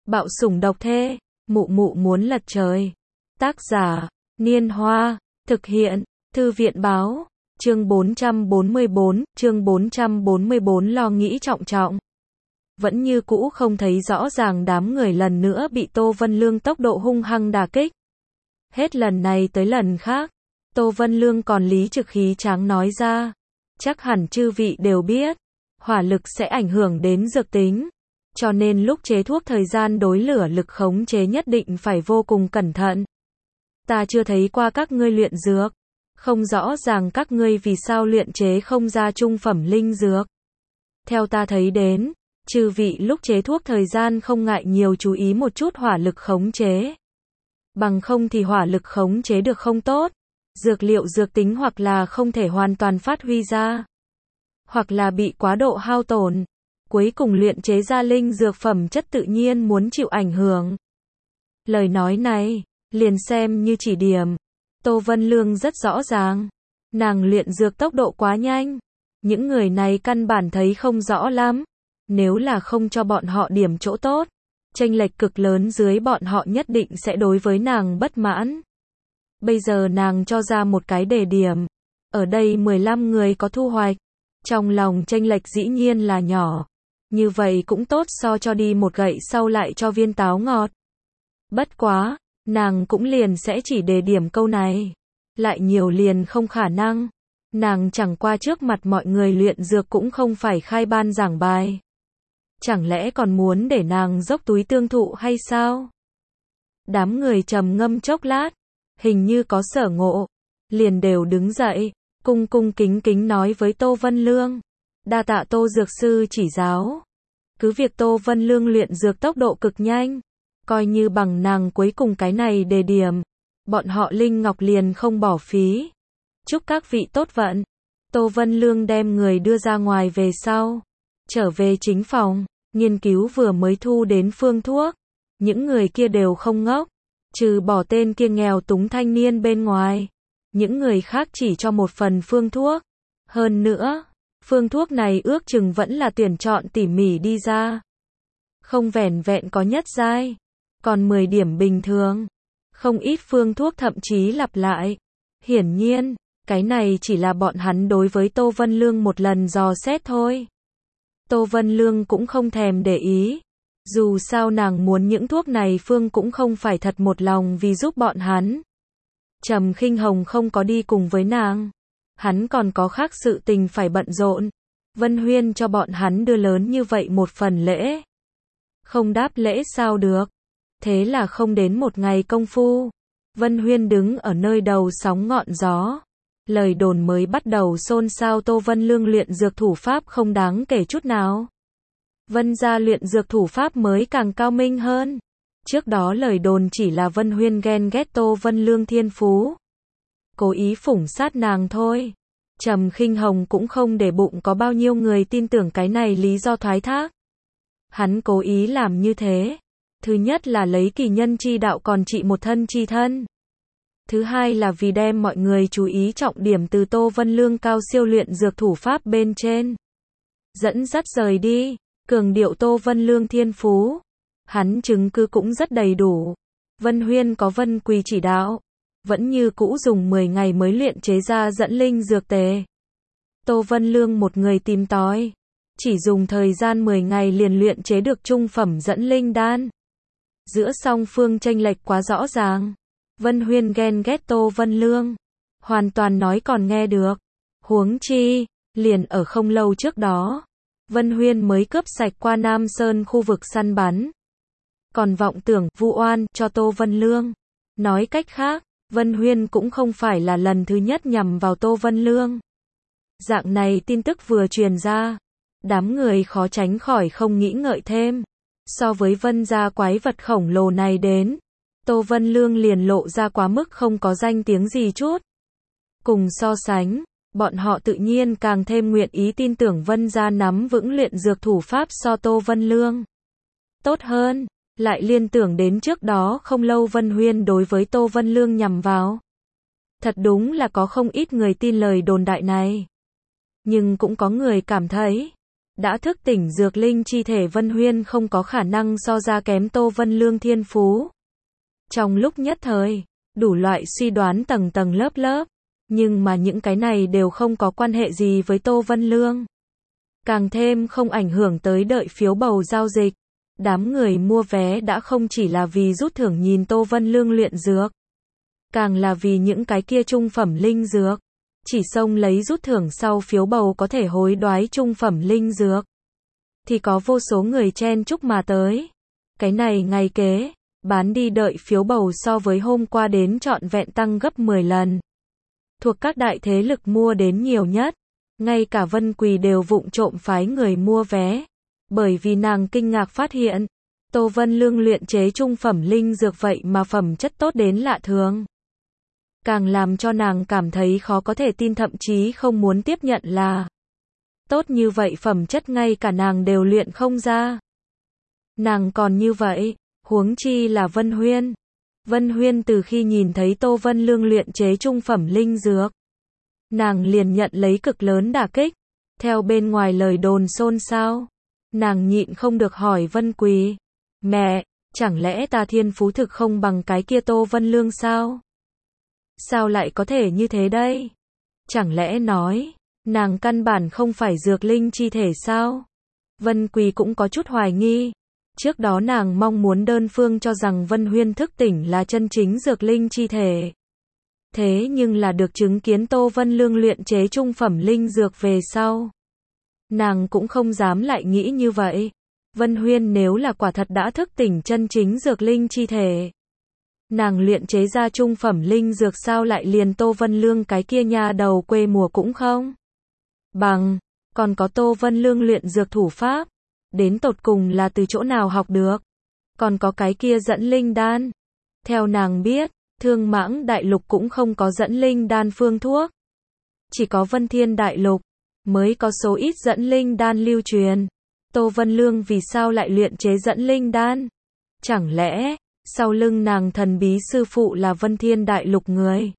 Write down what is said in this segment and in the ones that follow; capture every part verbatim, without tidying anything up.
Bạo sủng độc thê, mụ mụ muốn lật trời. Tác giả, Niên Hoa, thực hiện, Thư viện Báo, chương bốn trăm bốn mươi bốn, chương bốn trăm bốn mươi bốn lo nghĩ trọng trọng. Vẫn như cũ không thấy rõ ràng đám người lần nữa bị Tô Vân Lương tốc độ hung hăng đả kích. Hết lần này tới lần khác, Tô Vân Lương còn lý trực khí tráng nói ra, chắc hẳn chư vị đều biết, hỏa lực sẽ ảnh hưởng đến dược tính, cho nên lúc chế thuốc thời gian đối lửa lực khống chế nhất định phải vô cùng cẩn thận. Ta chưa thấy qua các ngươi luyện dược, không rõ ràng các ngươi vì sao luyện chế không ra trung phẩm linh dược. Theo ta thấy đến, chư vị lúc chế thuốc thời gian không ngại nhiều chú ý một chút hỏa lực khống chế. Bằng không thì hỏa lực khống chế được không tốt, dược liệu dược tính hoặc là không thể hoàn toàn phát huy ra, hoặc là bị quá độ hao tổn, cuối cùng luyện chế ra linh dược phẩm chất tự nhiên muốn chịu ảnh hưởng. Lời nói này, liền xem như chỉ điểm. Tô Vân Lương rất rõ ràng, nàng luyện dược tốc độ quá nhanh, những người này căn bản thấy không rõ lắm, nếu là không cho bọn họ điểm chỗ tốt, chênh lệch cực lớn dưới bọn họ nhất định sẽ đối với nàng bất mãn. Bây giờ nàng cho ra một cái đề điểm, ở đây mười lăm người có thu hoạch, trong lòng chênh lệch dĩ nhiên là nhỏ, như vậy cũng tốt so cho đi một gậy sau lại cho viên táo ngọt. Bất quá, nàng cũng liền sẽ chỉ đề điểm câu này, lại nhiều liền không khả năng, nàng chẳng qua trước mặt mọi người luyện dược cũng không phải khai ban giảng bài. Chẳng lẽ còn muốn để nàng dốc túi tương thụ hay sao? Đám người trầm ngâm chốc lát, hình như có sở ngộ, liền đều đứng dậy, cung cung kính kính nói với Tô Vân Lương, đa tạ Tô dược sư chỉ giáo. Cứ việc Tô Vân Lương luyện dược tốc độ cực nhanh, coi như bằng nàng cuối cùng cái này đề điểm, bọn họ Linh Ngọc liền không bỏ phí. Chúc các vị tốt vận. Tô Vân Lương đem người đưa ra ngoài về sau, trở về chính phòng, nghiên cứu vừa mới thu đến phương thuốc. Những người kia đều không ngốc, trừ bỏ tên kia nghèo túng thanh niên bên ngoài, những người khác chỉ cho một phần phương thuốc. Hơn nữa, phương thuốc này ước chừng vẫn là tuyển chọn tỉ mỉ đi ra. Không vẻn vẹn có nhất giai, còn mười điểm bình thường. Không ít phương thuốc thậm chí lặp lại. Hiển nhiên, cái này chỉ là bọn hắn đối với Tô Vân Lương một lần dò xét thôi. Tô Vân Lương cũng không thèm để ý. Dù sao nàng muốn những thuốc này phương cũng không phải thật một lòng vì giúp bọn hắn. Trầm Khinh Hồng không có đi cùng với nàng. Hắn còn có khác sự tình phải bận rộn. Vân Huyên cho bọn hắn đưa lớn như vậy một phần lễ. Không đáp lễ sao được. Thế là không đến một ngày công phu, Vân Huyên đứng ở nơi đầu sóng ngọn gió. Lời đồn mới bắt đầu xôn xao Tô Vân Lương luyện dược thủ pháp không đáng kể chút nào. Vân gia luyện dược thủ pháp mới càng cao minh hơn. Trước đó lời đồn chỉ là Vân Huyên ghen ghét Tô Vân Lương thiên phú, cố ý phủng sát nàng thôi. Trầm Khinh Hồng cũng không để bụng có bao nhiêu người tin tưởng cái này lý do thoái thác. Hắn cố ý làm như thế, thứ nhất là lấy kỳ nhân chi đạo còn trị một thân chi thân. Thứ hai là vì đem mọi người chú ý trọng điểm từ Tô Vân Lương cao siêu luyện dược thủ pháp bên trên, dẫn dắt rời đi, cường điệu Tô Vân Lương thiên phú. Hắn chứng cứ cũng rất đầy đủ. Vân Huyên có Vân Quỳ chỉ đạo, vẫn như cũ dùng mười ngày mới luyện chế ra dẫn linh dược tề. Tô Vân Lương một người tìm tòi, chỉ dùng thời gian mười ngày liền luyện chế được trung phẩm dẫn linh đan. Giữa song phương chênh lệch quá rõ ràng. Vân Huyên ghen ghét Tô Vân Lương, hoàn toàn nói còn nghe được. Huống chi, liền ở không lâu trước đó, Vân Huyên mới cướp sạch qua Nam Sơn khu vực săn bắn, còn vọng tưởng vu oan cho Tô Vân Lương. Nói cách khác, Vân Huyên cũng không phải là lần thứ nhất nhằm vào Tô Vân Lương. Dạng này tin tức vừa truyền ra, đám người khó tránh khỏi không nghĩ ngợi thêm. So với Vân gia quái vật khổng lồ này đến, Tô Vân Lương liền lộ ra quá mức không có danh tiếng gì chút. Cùng so sánh, bọn họ tự nhiên càng thêm nguyện ý tin tưởng Vân gia nắm vững luyện dược thủ pháp so Tô Vân Lương tốt hơn, lại liên tưởng đến trước đó không lâu Vân Huyên đối với Tô Vân Lương nhằm vào. Thật đúng là có không ít người tin lời đồn đại này. Nhưng cũng có người cảm thấy, đã thức tỉnh dược linh chi thể Vân Huyên không có khả năng so ra kém Tô Vân Lương thiên phú. Trong lúc nhất thời, đủ loại suy đoán tầng tầng lớp lớp, nhưng mà những cái này đều không có quan hệ gì với Tô Vân Lương. Càng thêm không ảnh hưởng tới đợi phiếu bầu giao dịch. Đám người mua vé đã không chỉ là vì rút thưởng nhìn Tô Vân Lương luyện dược, càng là vì những cái kia trung phẩm linh dược. Chỉ xông lấy rút thưởng sau phiếu bầu có thể hối đoái trung phẩm linh dược, thì có vô số người chen chúc mà tới. Cái này ngày kế, bán đi đợi phiếu bầu so với hôm qua đến trọn vẹn tăng gấp mười lần. Thuộc các đại thế lực mua đến nhiều nhất, ngay cả Vân Quỳ đều vụng trộm phái người mua vé, bởi vì nàng kinh ngạc phát hiện, Tô Vân Lương luyện chế trung phẩm linh dược vậy mà phẩm chất tốt đến lạ thường. Càng làm cho nàng cảm thấy khó có thể tin, thậm chí không muốn tiếp nhận là tốt như vậy phẩm chất ngay cả nàng đều luyện không ra. Nàng còn như vậy, huống chi là Vân Huyên. Vân Huyên từ khi nhìn thấy Tô Vân Lương luyện chế trung phẩm linh dược, nàng liền nhận lấy cực lớn đả kích. Theo bên ngoài lời đồn xôn xao, nàng nhịn không được hỏi Vân Quỳ, mẹ, chẳng lẽ ta thiên phú thực không bằng cái kia Tô Vân Lương sao? Sao lại có thể như thế đây? Chẳng lẽ nói, nàng căn bản không phải dược linh chi thể sao? Vân Quỳ cũng có chút hoài nghi. Trước đó nàng mong muốn đơn phương cho rằng Vân Huyên thức tỉnh là chân chính dược linh chi thể. Thế nhưng là được chứng kiến Tô Vân Lương luyện chế trung phẩm linh dược về sau, nàng cũng không dám lại nghĩ như vậy. Vân Huyên nếu là quả thật đã thức tỉnh chân chính dược linh chi thể, nàng luyện chế ra trung phẩm linh dược sao lại liền Tô Vân Lương cái kia nhà đầu quê mùa cũng không bằng. Còn có Tô Vân Lương luyện dược thủ pháp, đến tột cùng là từ chỗ nào học được. Còn có cái kia dẫn linh đan. Theo nàng biết, Thương Mãng Đại Lục cũng không có dẫn linh đan phương thuốc. Chỉ có Vân Thiên Đại Lục mới có số ít dẫn linh đan lưu truyền. Tô Vân Lương vì sao lại luyện chế dẫn linh đan? Chẳng lẽ sau lưng nàng thần bí sư phụ là Vân Thiên Đại Lục người?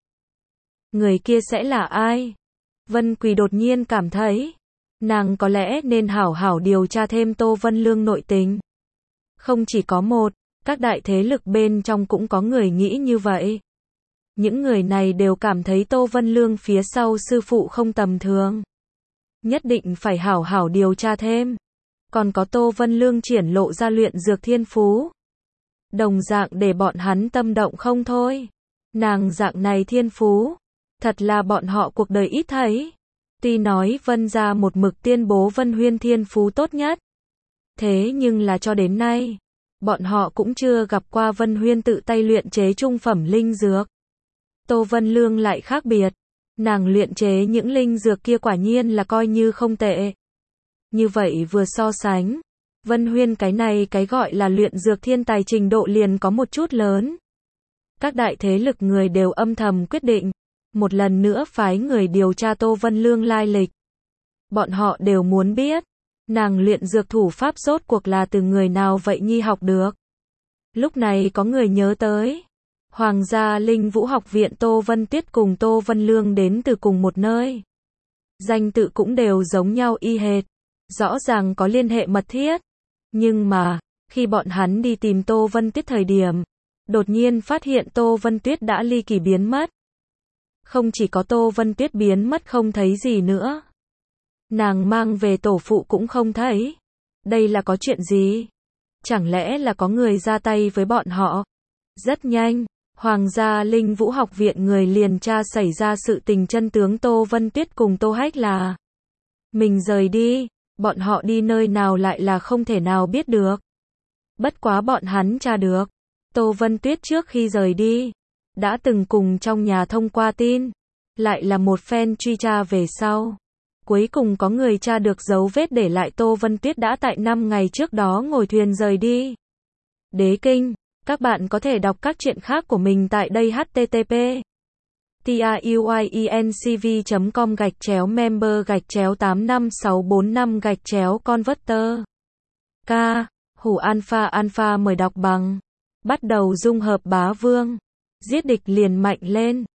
Người kia sẽ là ai? Vân Quỳ đột nhiên cảm thấy, nàng có lẽ nên hảo hảo điều tra thêm Tô Vân Lương nội tình. Không chỉ có một, các đại thế lực bên trong cũng có người nghĩ như vậy. Những người này đều cảm thấy Tô Vân Lương phía sau sư phụ không tầm thường. Nhất định phải hảo hảo điều tra thêm. Còn có Tô Vân Lương triển lộ ra luyện dược thiên phú, đồng dạng để bọn hắn tâm động không thôi. Nàng dạng này thiên phú, thật là bọn họ cuộc đời ít thấy. Tuy nói Vân gia một mực tuyên bố Vân Huyên thiên phú tốt nhất, thế nhưng là cho đến nay, bọn họ cũng chưa gặp qua Vân Huyên tự tay luyện chế trung phẩm linh dược. Tô Vân Lương lại khác biệt, nàng luyện chế những linh dược kia quả nhiên là coi như không tệ. Như vậy vừa so sánh, Vân Huyên cái này cái gọi là luyện dược thiên tài trình độ liền có một chút lớn. Các đại thế lực người đều âm thầm quyết định, một lần nữa phái người điều tra Tô Vân Lương lai lịch. Bọn họ đều muốn biết, nàng luyện dược thủ pháp rốt cuộc là từ người nào vậy nhi học được. Lúc này có người nhớ tới, Hoàng gia Linh Vũ học viện Tô Vân Tuyết cùng Tô Vân Lương đến từ cùng một nơi. Danh tự cũng đều giống nhau y hệt, rõ ràng có liên hệ mật thiết. Nhưng mà, khi bọn hắn đi tìm Tô Vân Tuyết thời điểm, đột nhiên phát hiện Tô Vân Tuyết đã ly kỳ biến mất. Không chỉ có Tô Vân Tuyết biến mất không thấy gì nữa, nàng mang về tổ phụ cũng không thấy. Đây là có chuyện gì? Chẳng lẽ là có người ra tay với bọn họ? Rất nhanh, Hoàng gia Linh Vũ học viện người liền tra xảy ra sự tình chân tướng Tô Vân Tuyết cùng Tô Hách là mình rời đi, bọn họ đi nơi nào lại là không thể nào biết được. Bất quá bọn hắn tra được, Tô Vân Tuyết trước khi rời đi, đã từng cùng trong nhà thông qua tin, lại là một phen truy tra về sau. Cuối cùng có người tra được dấu vết để lại Tô Vân Tuyết đã tại năm ngày trước đó ngồi thuyền rời đi. Đế kinh, các bạn có thể đọc các truyện khác của mình tại đây http truyencv chấm com gạch chéo member gạch chéo tám năm sáu bốn năm gạch chéo converter. K. Hủ alpha alpha mời đọc bằng. Bắt đầu dung hợp bá vương. Giết địch liền mạnh lên.